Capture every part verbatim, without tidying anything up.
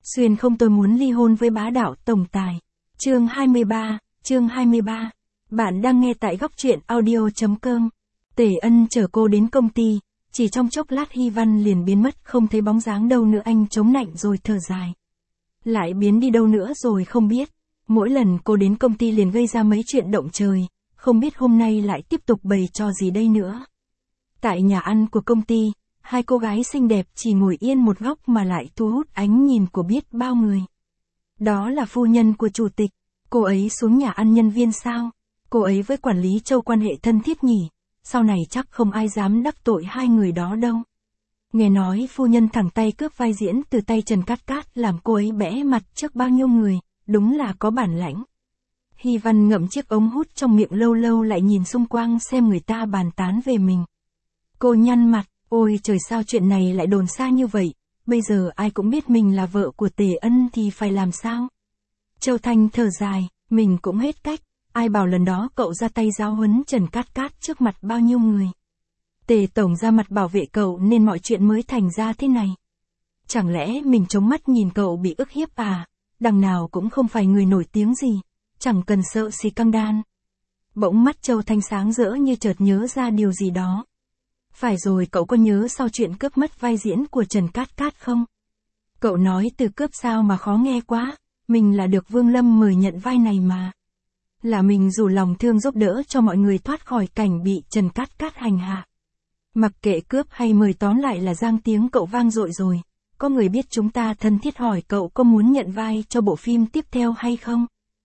Xuyên không tôi muốn ly hôn với bá đạo tổng tài. Chương hai mươi ba, chương hai mươi ba. Bạn đang nghe tại góc truyện audio chấm com. Tề Ân chở cô đến công ty, chỉ trong chốc lát Hy Văn liền biến mất không thấy bóng dáng đâu nữa. Anh chống nạnh rồi thở dài. Lại biến đi đâu nữa rồi không biết. Mỗi lần cô đến công ty liền gây ra mấy chuyện động trời, không biết hôm nay lại tiếp tục bày trò gì đây nữa. Tại nhà ăn của công ty, hai cô gái xinh đẹp chỉ ngồi yên một góc mà lại thu hút ánh nhìn của biết bao người. Đó là phu nhân của chủ tịch, cô ấy xuống nhà ăn nhân viên sao? Cô ấy với quản lý Châu quan hệ thân thiết nhỉ? Sau này chắc không ai dám đắc tội hai người đó đâu. Nghe nói phu nhân thẳng tay cướp vai diễn từ tay Trần Cát Cát làm cô ấy bẽ mặt trước bao nhiêu người, đúng là có bản lãnh. Hy Văn ngậm chiếc ống hút trong miệng lâu lâu lại nhìn xung quanh xem người ta bàn tán về mình. Cô nhăn mặt, ôi trời sao chuyện này lại đồn xa như vậy, bây giờ ai cũng biết mình là vợ của Tề Ân thì phải làm sao? Châu Thanh thở dài, mình cũng hết cách, ai bảo lần đó cậu ra tay giáo huấn Trần Cát Cát trước mặt bao nhiêu người. Tề Tổng ra mặt bảo vệ cậu nên mọi chuyện mới thành ra thế này. Chẳng lẽ mình chống mắt nhìn cậu bị ức hiếp à, đằng nào cũng không phải người nổi tiếng gì, chẳng cần sợ xì căng đan. Bỗng mắt Châu Thanh sáng rỡ như chợt nhớ ra điều gì đó. Phải rồi, cậu có nhớ sau chuyện cướp mất vai diễn của Trần Cát Cát không? Cậu nói từ cướp sao mà khó nghe quá, mình là được Vương Lâm mời nhận vai này mà. Là mình dù lòng thương giúp đỡ cho mọi người thoát khỏi cảnh bị Trần Cát Cát hành hạ. Mặc kệ cướp hay mời, tóm lại là giang tiếng cậu vang dội rồi. Có người biết chúng ta thân thiết hỏi cậu có muốn nhận vai cho bộ phim tiếp theo hay không?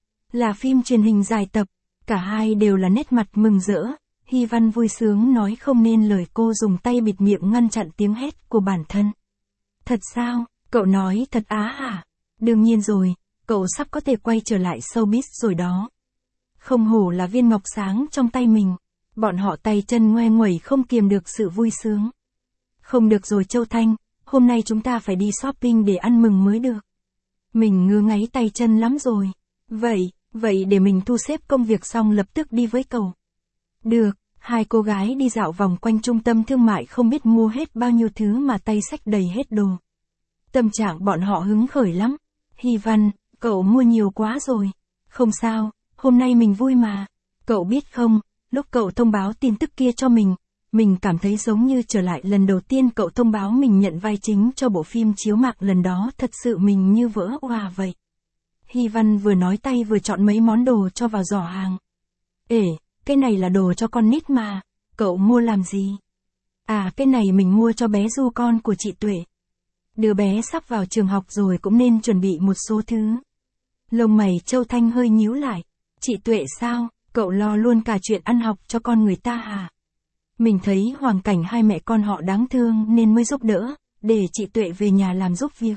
Là phim truyền hình dài tập, cả hai đều là nét mặt mừng rỡ. Hy Văn vui sướng nói không nên lời, cô dùng tay bịt miệng ngăn chặn tiếng hét của bản thân. Thật sao? Cậu nói thật á hả? Đương nhiên rồi, cậu sắp có thể quay trở lại showbiz rồi đó. Không hổ là viên ngọc sáng trong tay mình. Bọn họ tay chân ngoe nguẩy không kiềm được sự vui sướng. Không được rồi Châu Thanh, hôm nay chúng ta phải đi shopping để ăn mừng mới được. Mình ngứa ngáy tay chân lắm rồi. Vậy, vậy để mình thu xếp công việc xong lập tức đi với cậu. Được, hai cô gái đi dạo vòng quanh trung tâm thương mại không biết mua hết bao nhiêu thứ mà tay xách đầy hết đồ. Tâm trạng bọn họ hứng khởi lắm. Hy Văn, cậu mua nhiều quá rồi. Không sao, hôm nay mình vui mà. Cậu biết không, lúc cậu thông báo tin tức kia cho mình, mình cảm thấy giống như trở lại lần đầu tiên cậu thông báo mình nhận vai chính cho bộ phim chiếu mạc lần đó, thật sự mình như vỡ òa vậy. Hy Văn vừa nói tay vừa chọn mấy món đồ cho vào giỏ hàng. Ê, cái này là đồ cho con nít mà, cậu mua làm gì? À, cái này mình mua cho bé Du, con của chị Tuệ. Đứa bé sắp vào trường học rồi cũng nên chuẩn bị một số thứ. Lông mày Châu Thanh hơi nhíu lại. Chị Tuệ sao, cậu lo luôn cả chuyện ăn học cho con người ta à? Mình thấy hoàn cảnh hai mẹ con họ đáng thương nên mới giúp đỡ, để chị Tuệ về nhà làm giúp việc.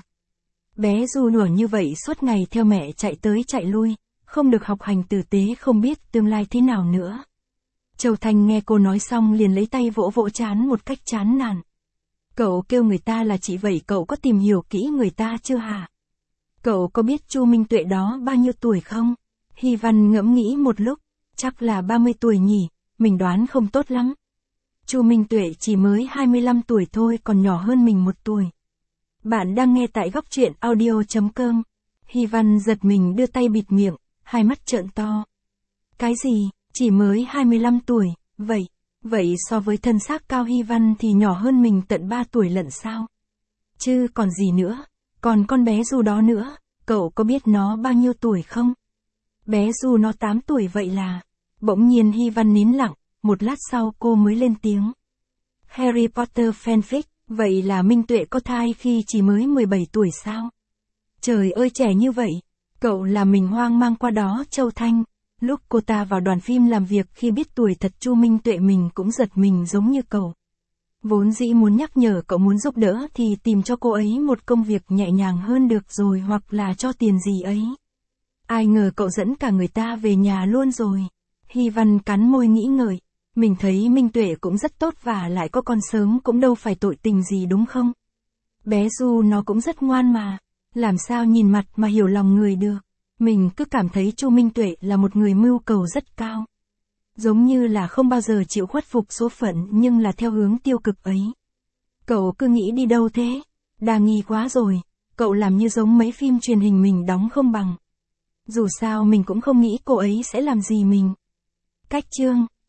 Bé Du nửa như vậy suốt ngày theo mẹ chạy tới chạy lui, không được học hành tử tế, không biết tương lai thế nào nữa. Châu Thanh nghe cô nói xong liền lấy tay vỗ vỗ trán một cách chán nản. Cậu kêu người ta là chị vậy, cậu có tìm hiểu kỹ người ta chưa hả? Cậu có biết Chu Minh Tuệ đó bao nhiêu tuổi không? Hy Văn ngẫm nghĩ một lúc, chắc là ba mươi tuổi nhỉ, mình đoán không tốt lắm. Chu Minh Tuệ chỉ mới hai mươi lăm tuổi thôi, còn nhỏ hơn mình một tuổi. Bạn đang nghe tại góc truyện audio chấm com. Hy Văn giật mình đưa tay bịt miệng, hai mắt trợn to. Cái gì, chỉ mới hai mươi lăm tuổi, vậy, vậy so với thân xác cao Hy Văn thì nhỏ hơn mình tận ba tuổi lận sao? Chứ còn gì nữa, còn con bé Du đó nữa, cậu có biết nó bao nhiêu tuổi không? Bé Du nó tám tuổi vậy là. Bỗng nhiên Hy Văn nín lặng, một lát sau cô mới lên tiếng. Harry Potter fanfic, vậy là Minh Tuệ có thai khi chỉ mới mười bảy tuổi sao? Trời ơi, trẻ như vậy, cậu làm mình hoang mang qua đó. Châu Thanh, lúc cô ta vào đoàn phim làm việc khi biết tuổi thật Chu Minh Tuệ mình cũng giật mình giống như cậu. Vốn dĩ muốn nhắc nhở cậu muốn giúp đỡ thì tìm cho cô ấy một công việc nhẹ nhàng hơn được rồi, hoặc là cho tiền gì ấy. Ai ngờ cậu dẫn cả người ta về nhà luôn rồi. Hy Văn cắn môi nghĩ ngợi. Mình thấy Minh Tuệ cũng rất tốt và lại có con sớm cũng đâu phải tội tình gì đúng không? Bé Du nó cũng rất ngoan mà. Làm sao nhìn mặt mà hiểu lòng người được. Mình cứ cảm thấy Chu Minh Tuệ là một người mưu cầu rất cao. Giống như là không bao giờ chịu khuất phục số phận nhưng là theo hướng tiêu cực ấy. Cậu cứ nghĩ đi đâu thế? Đa nghi quá rồi. cậu làm như giống mấy phim truyền hình mình đóng không bằng. Dù sao mình cũng không nghĩ cô ấy sẽ làm gì mình. Cách chương